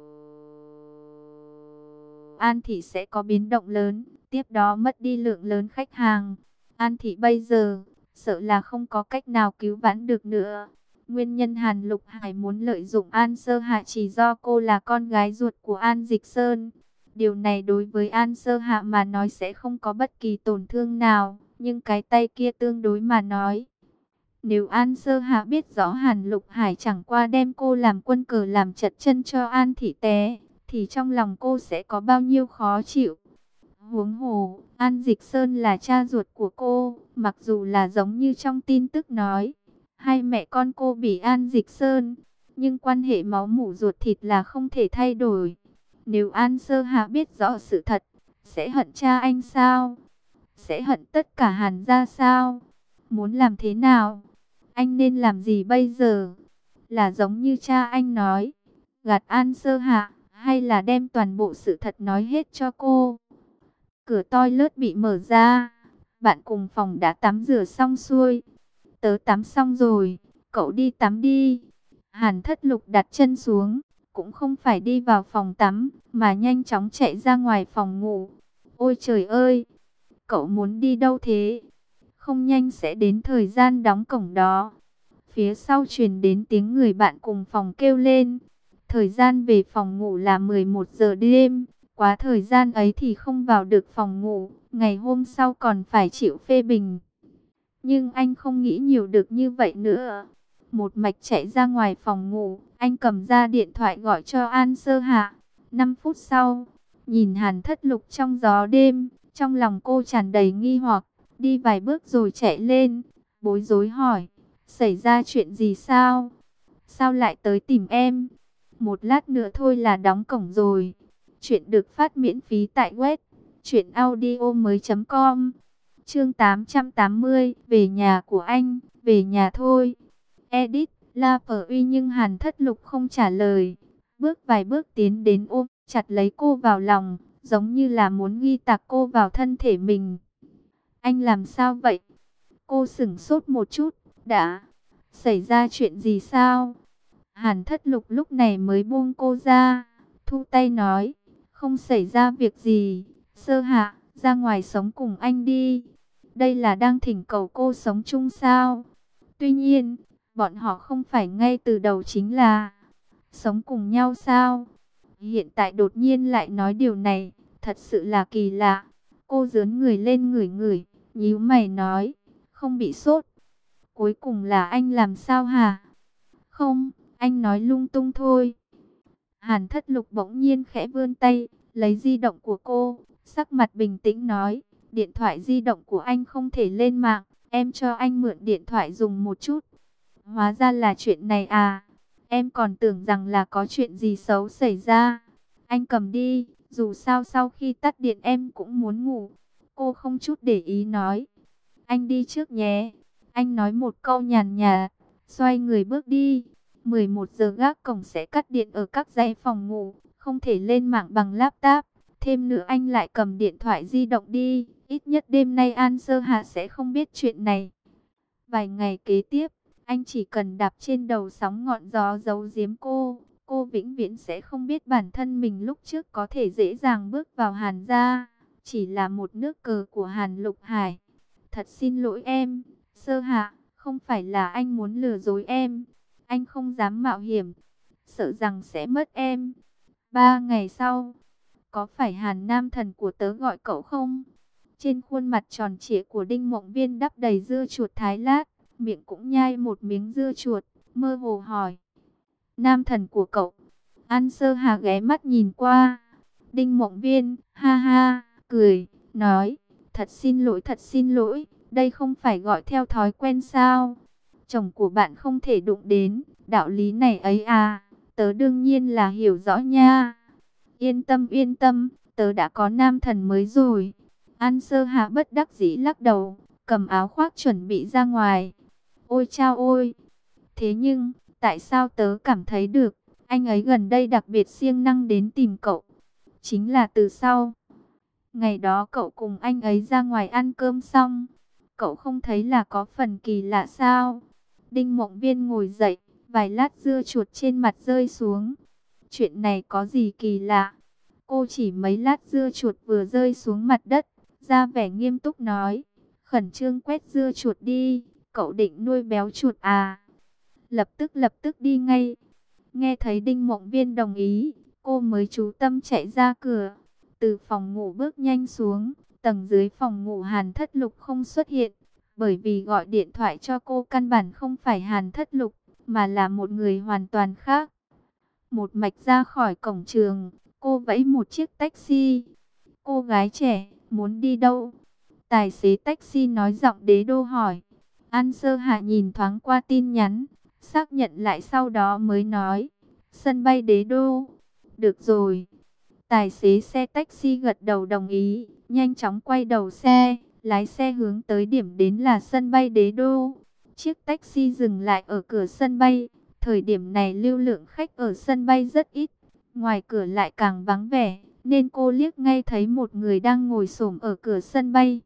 An Thị sẽ có biến động lớn, tiếp đó mất đi lượng lớn khách hàng. An Thị bây giờ, sợ là không có cách nào cứu vãn được nữa. Nguyên nhân Hàn Lục Hải muốn lợi dụng An Sơ Hạ chỉ do cô là con gái ruột của An Dịch Sơn. Điều này đối với An Sơ Hạ mà nói sẽ không có bất kỳ tổn thương nào, nhưng cái tay kia tương đối mà nói. Nếu An Sơ Hạ biết rõ Hàn Lục Hải chẳng qua đem cô làm quân cờ làm chật chân cho An Thị té, thì trong lòng cô sẽ có bao nhiêu khó chịu. Huống hồ, An Dịch Sơn là cha ruột của cô, mặc dù là giống như trong tin tức nói, hai mẹ con cô bị An Dịch Sơn, nhưng quan hệ máu mủ ruột thịt là không thể thay đổi. Nếu An Sơ Hạ biết rõ sự thật, sẽ hận cha anh sao? Sẽ hận tất cả Hàn gia sao? Muốn làm thế nào? Anh nên làm gì bây giờ? Là giống như cha anh nói, gạt An Sơ Hạ, hay là đem toàn bộ sự thật nói hết cho cô? Cửa toilet bị mở ra, bạn cùng phòng đã tắm rửa xong xuôi. Tớ tắm xong rồi, cậu đi tắm đi. Hàn Thất Lục đặt chân xuống, cũng không phải đi vào phòng tắm, mà nhanh chóng chạy ra ngoài phòng ngủ. Ôi trời ơi, cậu muốn đi đâu thế? Không nhanh sẽ đến thời gian đóng cổng đó. Phía sau truyền đến tiếng người bạn cùng phòng kêu lên. Thời gian về phòng ngủ là 11 giờ đêm. Quá thời gian ấy thì không vào được phòng ngủ. Ngày hôm sau còn phải chịu phê bình. Nhưng anh không nghĩ nhiều được như vậy nữa. Một mạch chạy ra ngoài phòng ngủ. Anh cầm ra điện thoại gọi cho An Sơ Hạ. 5 phút sau, nhìn Hàn Thất Lục trong gió đêm, trong lòng cô tràn đầy nghi hoặc. Đi vài bước rồi chạy lên, bối rối hỏi, xảy ra chuyện gì sao? Sao lại tới tìm em? Một lát nữa thôi là đóng cổng rồi. Chuyện được phát miễn phí tại web truyệnaudiomoi.com. Chương 880, về nhà của anh, về nhà thôi. Edit, La Phở Uy, nhưng Hàn Thất Lục không trả lời. Bước vài bước tiến đến ôm chặt lấy cô vào lòng, giống như là muốn ghi tạc cô vào thân thể mình. Anh làm sao vậy? Cô sửng sốt một chút, đã xảy ra chuyện gì sao? Hàn Thất Lục lúc này mới buông cô ra, thu tay nói, không xảy ra việc gì, Sơ Hạ, ra ngoài sống cùng anh đi. Đây là đang thỉnh cầu cô sống chung sao? Tuy nhiên, bọn họ không phải ngay từ đầu chính là sống cùng nhau sao? hiện tại đột nhiên lại nói điều này, thật sự là kỳ lạ. Cô rướn người lên ngửi ngửi, nhíu mày nói, không bị sốt. Cuối cùng là anh làm sao hả? Không, anh nói lung tung thôi. Hàn Thất Lục bỗng nhiên khẽ vươn tay, lấy di động của cô, sắc mặt bình tĩnh nói, điện thoại di động của anh không thể lên mạng, em cho anh mượn điện thoại dùng một chút. Hóa ra là chuyện này à, em còn tưởng rằng là có chuyện gì xấu xảy ra. Anh cầm đi, dù sao sau khi tắt điện em cũng muốn ngủ. Cô không chút để ý nói, anh đi trước nhé. Anh nói một câu nhàn nhạt, xoay người bước đi. 11 giờ gác cổng sẽ cắt điện ở các dãy phòng ngủ, không thể lên mạng bằng laptop. Thêm nữa anh lại cầm điện thoại di động đi, ít nhất đêm nay An Sơ Hà sẽ không biết chuyện này. Vài ngày kế tiếp, anh chỉ cần đạp trên đầu sóng ngọn gió giấu giếm cô vĩnh viễn sẽ không biết bản thân mình lúc trước có thể dễ dàng bước vào Hàn gia, chỉ là một nước cờ của Hàn Lục Hải. Thật xin lỗi em, Sơ Hạ, không phải là anh muốn lừa dối em. Anh không dám mạo hiểm, sợ rằng sẽ mất em. 3 ngày sau, có phải Hàn Nam Thần của tớ gọi cậu không? Trên khuôn mặt tròn trịa của Đinh Mộng Viên đắp đầy dưa chuột thái lát, miệng cũng nhai một miếng dưa chuột, mơ hồ hỏi. Nam Thần của cậu? An Sơ Hà ghé mắt nhìn qua. Đinh Mộng Viên, ha ha, cười, nói, thật xin lỗi, đây không phải gọi theo thói quen sao? Chồng của bạn không thể đụng đến, đạo lý này ấy à, tớ đương nhiên là hiểu rõ nha. Yên tâm, tớ đã có nam thần mới rồi. An Sơ Hạ bất đắc dĩ lắc đầu, cầm áo khoác chuẩn bị ra ngoài. Ôi chao ôi! Thế nhưng, tại sao tớ cảm thấy được, anh ấy gần đây đặc biệt siêng năng đến tìm cậu? Chính là từ sau. Ngày đó cậu cùng anh ấy ra ngoài ăn cơm xong, cậu không thấy là có phần kỳ lạ sao? Đinh Mộng Viên ngồi dậy, vài lát dưa chuột trên mặt rơi xuống. Chuyện này có gì kỳ lạ? Cô chỉ mấy lát dưa chuột vừa rơi xuống mặt đất, ra vẻ nghiêm túc nói, khẩn trương quét dưa chuột đi, cậu định nuôi béo chuột à? Lập tức đi ngay. Nghe thấy Đinh Mộng Viên đồng ý, cô mới chú tâm chạy ra cửa. Từ phòng ngủ bước nhanh xuống, tầng dưới phòng ngủ Hàn Thất Lục không xuất hiện, bởi vì gọi điện thoại cho cô căn bản không phải Hàn Thất Lục, mà là một người hoàn toàn khác. Một mạch ra khỏi cổng trường, cô vẫy một chiếc taxi. Cô gái trẻ, muốn đi đâu? Tài xế taxi nói giọng đế đô hỏi. An Sơ Hạ nhìn thoáng qua tin nhắn, xác nhận lại sau đó mới nói, sân bay đế đô. Được rồi. Tài xế xe taxi gật đầu đồng ý, nhanh chóng quay đầu xe, lái xe hướng tới điểm đến là sân bay đế đô. Chiếc taxi dừng lại ở cửa sân bay. Thời điểm này lưu lượng khách ở sân bay rất ít, ngoài cửa lại càng vắng vẻ, nên cô liếc ngay thấy một người đang ngồi xổm ở cửa sân bay.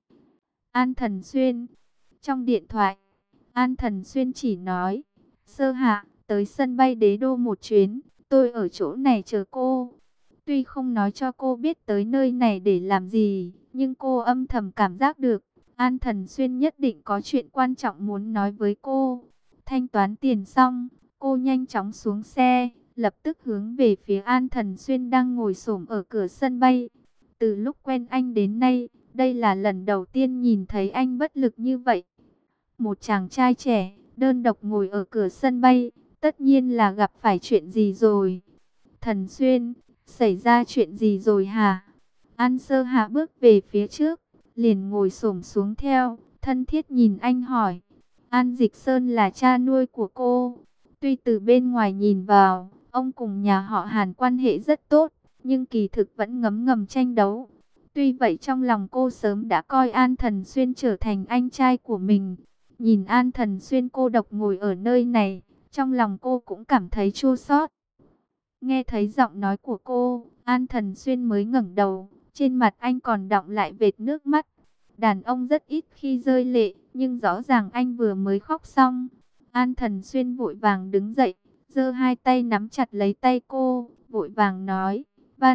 An Thần Xuyên. Trong điện thoại, An Thần Xuyên chỉ nói, Sơ Hạ, tới sân bay đế đô một chuyến, tôi ở chỗ này chờ cô. Tuy không nói cho cô biết tới nơi này để làm gì, nhưng cô âm thầm cảm giác được, An Thần Xuyên nhất định có chuyện quan trọng muốn nói với cô. Thanh toán tiền xong, cô nhanh chóng xuống xe, lập tức hướng về phía An Thần Xuyên đang ngồi xổm ở cửa sân bay. Từ lúc quen anh đến nay, đây là lần đầu tiên nhìn thấy anh bất lực như vậy. Một chàng trai trẻ, đơn độc ngồi ở cửa sân bay, tất nhiên là gặp phải chuyện gì rồi. Thần Xuyên, xảy ra chuyện gì rồi hả? An Sơ Hạ bước về phía trước, liền ngồi xổm xuống theo, thân thiết nhìn anh hỏi. An Dịch Sơn là cha nuôi của cô. Tuy từ bên ngoài nhìn vào, ông cùng nhà họ Hàn quan hệ rất tốt, nhưng kỳ thực vẫn ngấm ngầm tranh đấu. Tuy vậy trong lòng cô sớm đã coi An Thần Xuyên trở thành anh trai của mình. Nhìn An Thần Xuyên cô độc ngồi ở nơi này, trong lòng cô cũng cảm thấy chua xót. Nghe thấy giọng nói của cô, An Thần Xuyên mới ngẩng đầu, trên mặt anh còn đọng lại vệt nước mắt. Đàn ông rất ít khi rơi lệ, nhưng rõ ràng anh vừa mới khóc xong. An Thần Xuyên vội vàng đứng dậy, giơ hai tay nắm chặt lấy tay cô, vội vàng nói,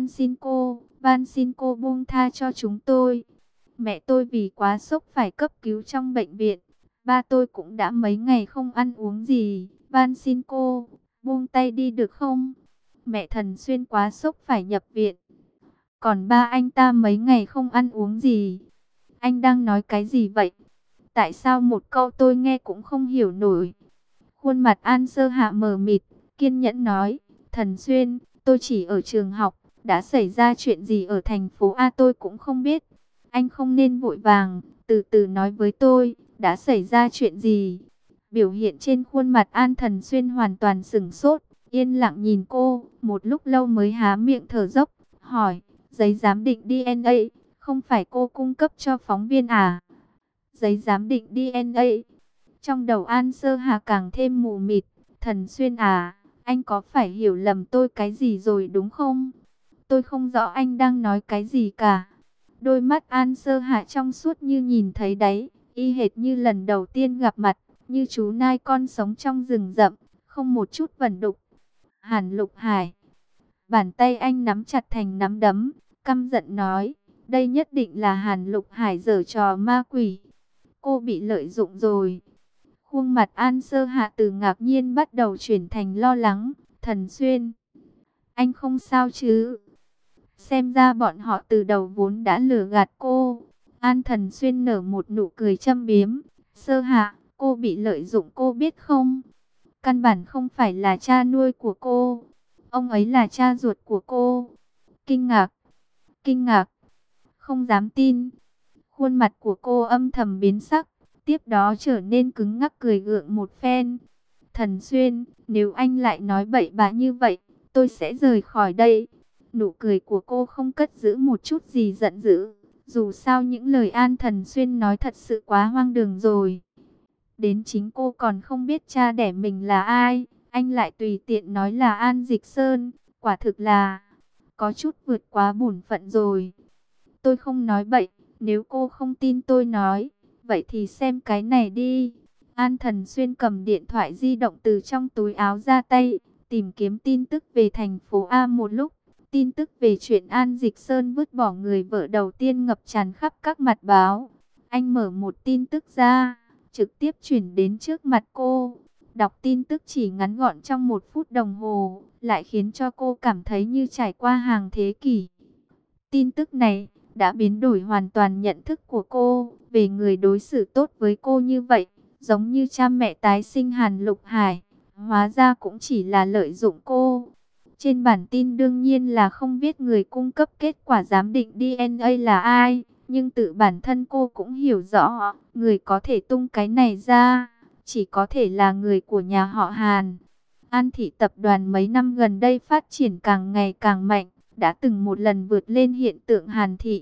van xin cô buông tha cho chúng tôi. Mẹ tôi vì quá sốc phải cấp cứu trong bệnh viện, ba tôi cũng đã mấy ngày không ăn uống gì, van xin cô, buông tay đi được không? Mẹ Thần Xuyên quá sốc phải nhập viện. Còn ba anh ta mấy ngày không ăn uống gì. Anh đang nói cái gì vậy? Tại sao một câu tôi nghe cũng không hiểu nổi? Khuôn mặt An Sơ Hạ mờ mịt, kiên nhẫn nói, Thần Xuyên, tôi chỉ ở trường học, đã xảy ra chuyện gì ở thành phố A tôi cũng không biết. Anh không nên vội vàng, từ từ nói với tôi, đã xảy ra chuyện gì? Biểu hiện trên khuôn mặt An Thần Xuyên hoàn toàn sửng sốt, yên lặng nhìn cô, một lúc lâu mới há miệng thở dốc, hỏi, giấy giám định DNA, không phải cô cung cấp cho phóng viên à? Giấy giám định DNA. Trong đầu An Sơ Hà càng thêm mù mịt. Thần Xuyên à, anh có phải hiểu lầm tôi cái gì rồi đúng không? Tôi không rõ anh đang nói cái gì cả. Đôi mắt An Sơ Hà trong suốt như nhìn thấy đáy, y hệt như lần đầu tiên gặp mặt, như chú nai con sống trong rừng rậm, không một chút vẩn đục. Hàn Lục Hải, bàn tay anh nắm chặt thành nắm đấm, căm giận nói, đây nhất định là Hàn Lục Hải giở trò ma quỷ. Cô bị lợi dụng rồi. Khuôn mặt An Sơ Hạ từ ngạc nhiên bắt đầu chuyển thành lo lắng. Thần Xuyên, anh không sao chứ? Xem ra bọn họ từ đầu vốn đã lừa gạt cô. An Thần Xuyên nở một nụ cười châm biếm. Sơ Hạ, cô bị lợi dụng cô biết không? Căn bản không phải là cha nuôi của cô. Ông ấy là cha ruột của cô. Kinh ngạc, kinh ngạc, không dám tin. Khuôn mặt của cô âm thầm biến sắc, tiếp đó trở nên cứng ngắc cười gượng một phen. Thần Xuyên, nếu anh lại nói bậy bạ như vậy, tôi sẽ rời khỏi đây. Nụ cười của cô không cất giữ một chút gì giận dữ. Dù sao những lời An Thần Xuyên nói thật sự quá hoang đường rồi. Đến chính cô còn không biết cha đẻ mình là ai. Anh lại tùy tiện nói là An Dịch Sơn. Quả thực là có chút vượt quá bổn phận rồi. Tôi không nói bậy. Nếu cô không tin tôi nói, vậy thì xem cái này đi. An Thần Xuyên cầm điện thoại di động từ trong túi áo ra tay, tìm kiếm tin tức về thành phố A một lúc. Tin tức về chuyện An Dịch Sơn vứt bỏ người vợ đầu tiên ngập tràn khắp các mặt báo. Anh mở một tin tức ra, trực tiếp chuyển đến trước mặt cô. Đọc tin tức chỉ ngắn gọn trong 1 phút đồng hồ, lại khiến cho cô cảm thấy như trải qua hàng thế kỷ. Tin tức này đã biến đổi hoàn toàn nhận thức của cô về người đối xử tốt với cô như vậy, giống như cha mẹ tái sinh Hàn Lục Hải, hóa ra cũng chỉ là lợi dụng cô. Trên bản tin đương nhiên là không biết người cung cấp kết quả giám định DNA là ai, nhưng tự bản thân cô cũng hiểu rõ, người có thể tung cái này ra, chỉ có thể là người của nhà họ Hàn. An Thị tập đoàn mấy năm gần đây phát triển càng ngày càng mạnh, đã từng một lần vượt lên hiện tượng Hàn Thị.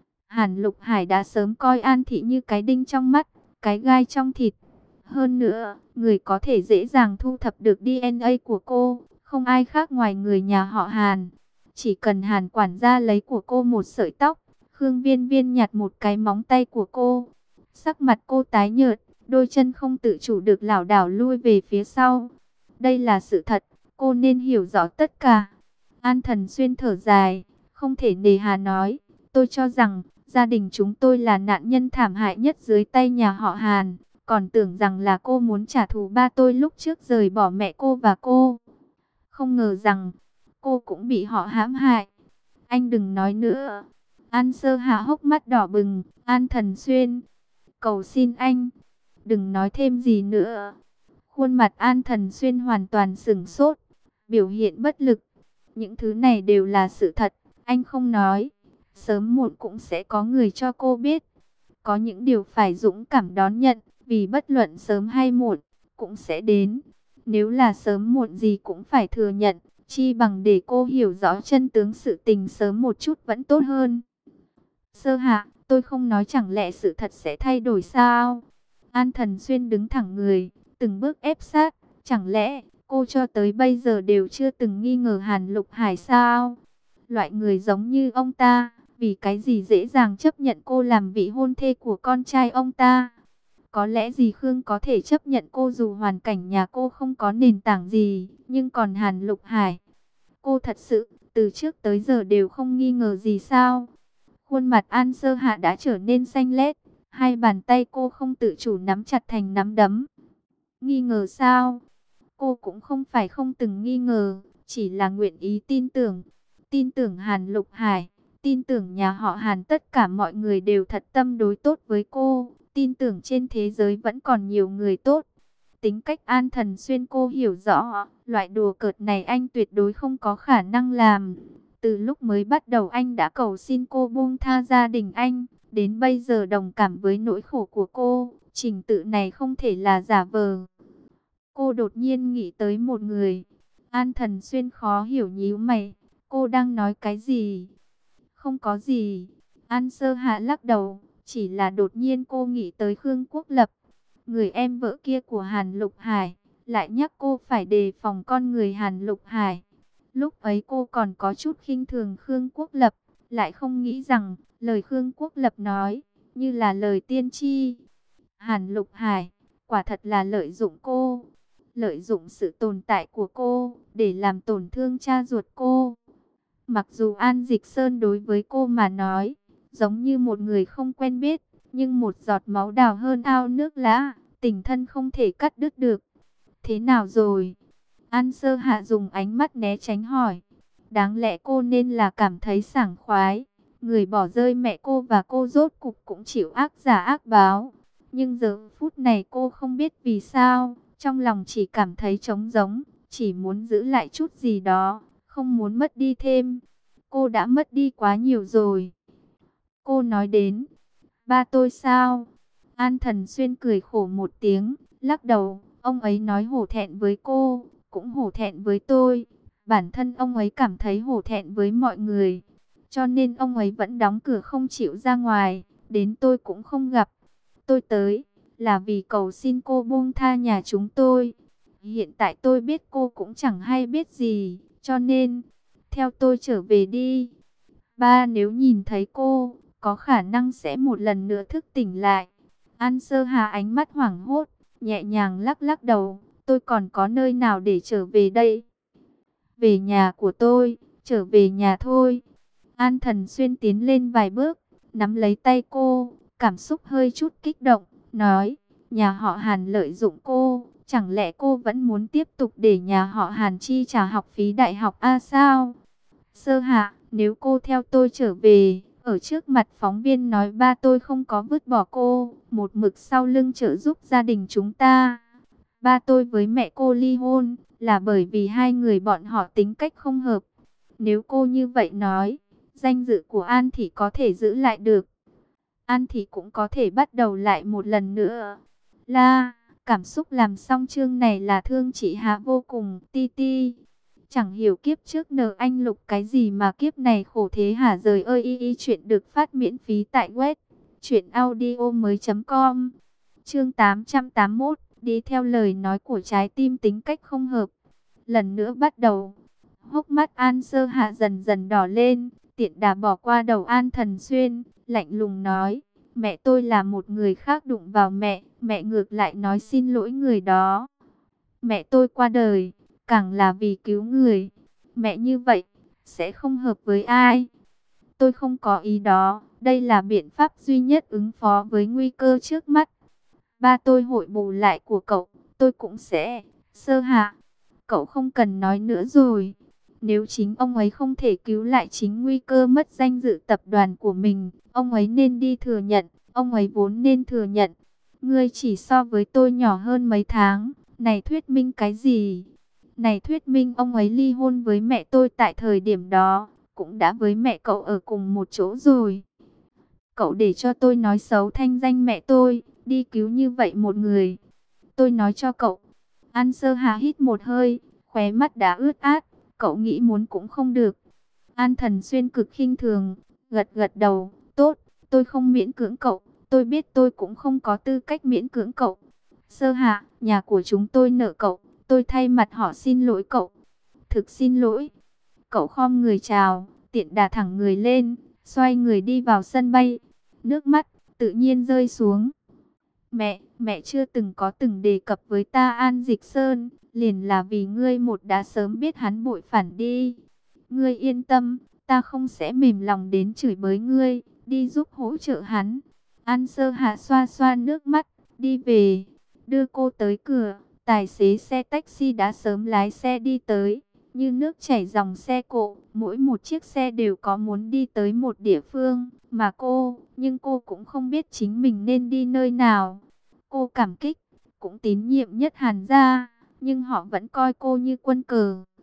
Hàn Lục Hải đã sớm coi An Thị như cái đinh trong mắt, cái gai trong thịt. Hơn nữa, người có thể dễ dàng thu thập được DNA của cô, không ai khác ngoài người nhà họ Hàn. Chỉ cần Hàn quản gia lấy của cô một sợi tóc, Khương Viên Viên nhặt một cái móng tay của cô. Sắc mặt cô tái nhợt, đôi chân không tự chủ được lảo đảo lui về phía sau. Đây là sự thật, cô nên hiểu rõ tất cả. An Thần Xuyên thở dài, không thể nề hà nói, tôi cho rằng gia đình chúng tôi là nạn nhân thảm hại nhất dưới tay nhà họ Hàn, còn tưởng rằng là cô muốn trả thù ba tôi lúc trước rời bỏ mẹ cô và cô. Không ngờ rằng cô cũng bị họ hãm hại. Anh đừng nói nữa. An Sơ Hạ hốc mắt đỏ bừng. An Thần Xuyên, cầu xin anh, đừng nói thêm gì nữa. Khuôn mặt An Thần Xuyên hoàn toàn sửng sốt, biểu hiện bất lực. Những thứ này đều là sự thật, anh không nói, sớm muộn cũng sẽ có người cho cô biết. Có những điều phải dũng cảm đón nhận, vì bất luận sớm hay muộn, cũng sẽ đến. Nếu là sớm muộn gì cũng phải thừa nhận, chi bằng để cô hiểu rõ chân tướng sự tình sớm một chút vẫn tốt hơn. Sơ Hạ, tôi không nói chẳng lẽ sự thật sẽ thay đổi sao? An Thần Xuyên đứng thẳng người, từng bước ép sát, chẳng lẽ cô cho tới bây giờ đều chưa từng nghi ngờ Hàn Lục Hải sao? Loại người giống như ông ta, vì cái gì dễ dàng chấp nhận cô làm vị hôn thê của con trai ông ta? Có lẽ dì Khương có thể chấp nhận cô dù hoàn cảnh nhà cô không có nền tảng gì, nhưng còn Hàn Lục Hải, cô thật sự từ trước tới giờ đều không nghi ngờ gì sao? Khuôn mặt An Sơ Hạ đã trở nên xanh lét, hai bàn tay cô không tự chủ nắm chặt thành nắm đấm. Nghi ngờ sao? Cô cũng không phải không từng nghi ngờ, chỉ là nguyện ý tin tưởng Hàn Lục Hải, tin tưởng nhà họ Hàn tất cả mọi người đều thật tâm đối tốt với cô, tin tưởng trên thế giới vẫn còn nhiều người tốt. Tính cách An Thần Xuyên cô hiểu rõ, loại đùa cợt này anh tuyệt đối không có khả năng làm. Từ lúc mới bắt đầu anh đã cầu xin cô buông tha gia đình anh, đến bây giờ đồng cảm với nỗi khổ của cô, trình tự này không thể là giả vờ. Cô đột nhiên nghĩ tới một người. An Thần Xuyên khó hiểu nhíu mày, cô đang nói cái gì? Không có gì. An Sơ Hạ lắc đầu, chỉ là đột nhiên cô nghĩ tới Khương Quốc Lập, người em vợ kia của Hàn Lục Hải, lại nhắc cô phải đề phòng con người Hàn Lục Hải. Lúc ấy cô còn có chút khinh thường Khương Quốc Lập, lại không nghĩ rằng lời Khương Quốc Lập nói như là lời tiên tri. Hàn Lục Hải quả thật là lợi dụng cô, lợi dụng sự tồn tại của cô để làm tổn thương cha ruột cô. Mặc dù An Dịch Sơn đối với cô mà nói giống như một người không quen biết, nhưng một giọt máu đào hơn ao nước lã, tình thân không thể cắt đứt được. Thế nào rồi? An Sơ Hạ dùng ánh mắt né tránh hỏi. Đáng lẽ cô nên là cảm thấy sảng khoái. Người bỏ rơi mẹ cô và cô rốt cục cũng chịu ác giả ác báo. Nhưng giờ phút này cô không biết vì sao, trong lòng chỉ cảm thấy trống rỗng, chỉ muốn giữ lại chút gì đó, không muốn mất đi thêm. Cô đã mất đi quá nhiều rồi. Cô nói đến, ba tôi sao? An Thần Xuyên cười khổ một tiếng, lắc đầu. Ông ấy nói hổ thẹn với cô, cũng hổ thẹn với tôi. Bản thân ông ấy cảm thấy hổ thẹn với mọi người, cho nên ông ấy vẫn đóng cửa không chịu ra ngoài, đến tôi cũng không gặp. Tôi tới là vì cầu xin cô buông tha nhà chúng tôi. Hiện tại tôi biết cô cũng chẳng hay biết gì, cho nên theo tôi trở về đi. Ba nếu nhìn thấy cô, có khả năng sẽ một lần nữa thức tỉnh lại. An Sơ Hà ánh mắt hoảng hốt, nhẹ nhàng lắc lắc đầu. Tôi còn có nơi nào để trở về đây? Về nhà của tôi, trở về nhà thôi. An Thần Xuyên tiến lên vài bước, nắm lấy tay cô, cảm xúc hơi chút kích động, nói, nhà họ Hàn lợi dụng cô, chẳng lẽ cô vẫn muốn tiếp tục để nhà họ Hàn chi trả học phí đại học a sao? Sơ Hạ, nếu cô theo tôi trở về, ở trước mặt phóng viên nói ba tôi không có vứt bỏ cô, một mực sau lưng trợ giúp gia đình chúng ta. Ba tôi với mẹ cô ly hôn là bởi vì hai người bọn họ tính cách không hợp. Nếu cô như vậy nói, danh dự của An Thị có thể giữ lại được. An Thị cũng có thể bắt đầu lại một lần nữa. La, cảm xúc làm xong chương này là thương chị Hạ vô cùng, ti ti. Chẳng hiểu kiếp trước nợ anh Lục cái gì mà kiếp này khổ thế hả rời ơi chuyện được phát miễn phí tại web truyệnaudiomoi.com. Chương 881, đi theo lời nói của trái tim tính cách không hợp. Lần nữa bắt đầu. Hốc mắt An Sơ Hạ dần dần đỏ lên, tiện đà bỏ qua đầu An Thần Xuyên, lạnh lùng nói, mẹ tôi là một người khác đụng vào mẹ, mẹ ngược lại nói xin lỗi người đó. Mẹ tôi qua đời, càng là vì cứu người. Mẹ như vậy, sẽ không hợp với ai. Tôi không có ý đó, đây là biện pháp duy nhất ứng phó với nguy cơ trước mắt. Ba tôi hội bù lại của cậu, tôi cũng sẽ. Sơ Hạ, cậu không cần nói nữa rồi. Nếu chính ông ấy không thể cứu lại chính nguy cơ mất danh dự tập đoàn của mình, ông ấy nên đi thừa nhận, ông ấy vốn nên thừa nhận. Ngươi chỉ so với tôi nhỏ hơn mấy tháng, này thuyết minh cái gì? Này thuyết minh ông ấy ly hôn với mẹ tôi tại thời điểm đó, cũng đã với mẹ cậu ở cùng một chỗ rồi. Cậu để cho tôi nói xấu thanh danh mẹ tôi, đi cứu như vậy một người. Tôi nói cho cậu. An Sơ Hà hít một hơi, khóe mắt đã ướt át, cậu nghĩ muốn cũng không được. An Thần Xuyên cực khinh thường, gật gật đầu, tốt, tôi không miễn cưỡng cậu, tôi biết tôi cũng không có tư cách miễn cưỡng cậu. Sơ Hạ, nhà của chúng tôi nợ cậu, tôi thay mặt họ xin lỗi cậu. Thực xin lỗi. Cậu khom người chào, tiện đà thẳng người lên, xoay người đi vào sân bay. Nước mắt tự nhiên rơi xuống. Mẹ chưa từng đề cập với ta An Dịch Sơn, liền là vì ngươi một đã sớm biết hắn bội phản đi. Ngươi yên tâm, ta không sẽ mềm lòng đến chửi bới ngươi, đi giúp hỗ trợ hắn. An Sơ Hạ xoa xoa nước mắt, đi về, đưa cô tới cửa. Tài xế xe taxi đã sớm lái xe đi tới. như nước chảy dòng xe cộ, mỗi một chiếc xe đều có muốn đi tới một địa phương, mà nhưng cô cũng không biết chính mình nên đi nơi nào. Cô cảm kích, cũng tín nhiệm nhất Hàn gia, nhưng họ vẫn coi cô như quân cờ.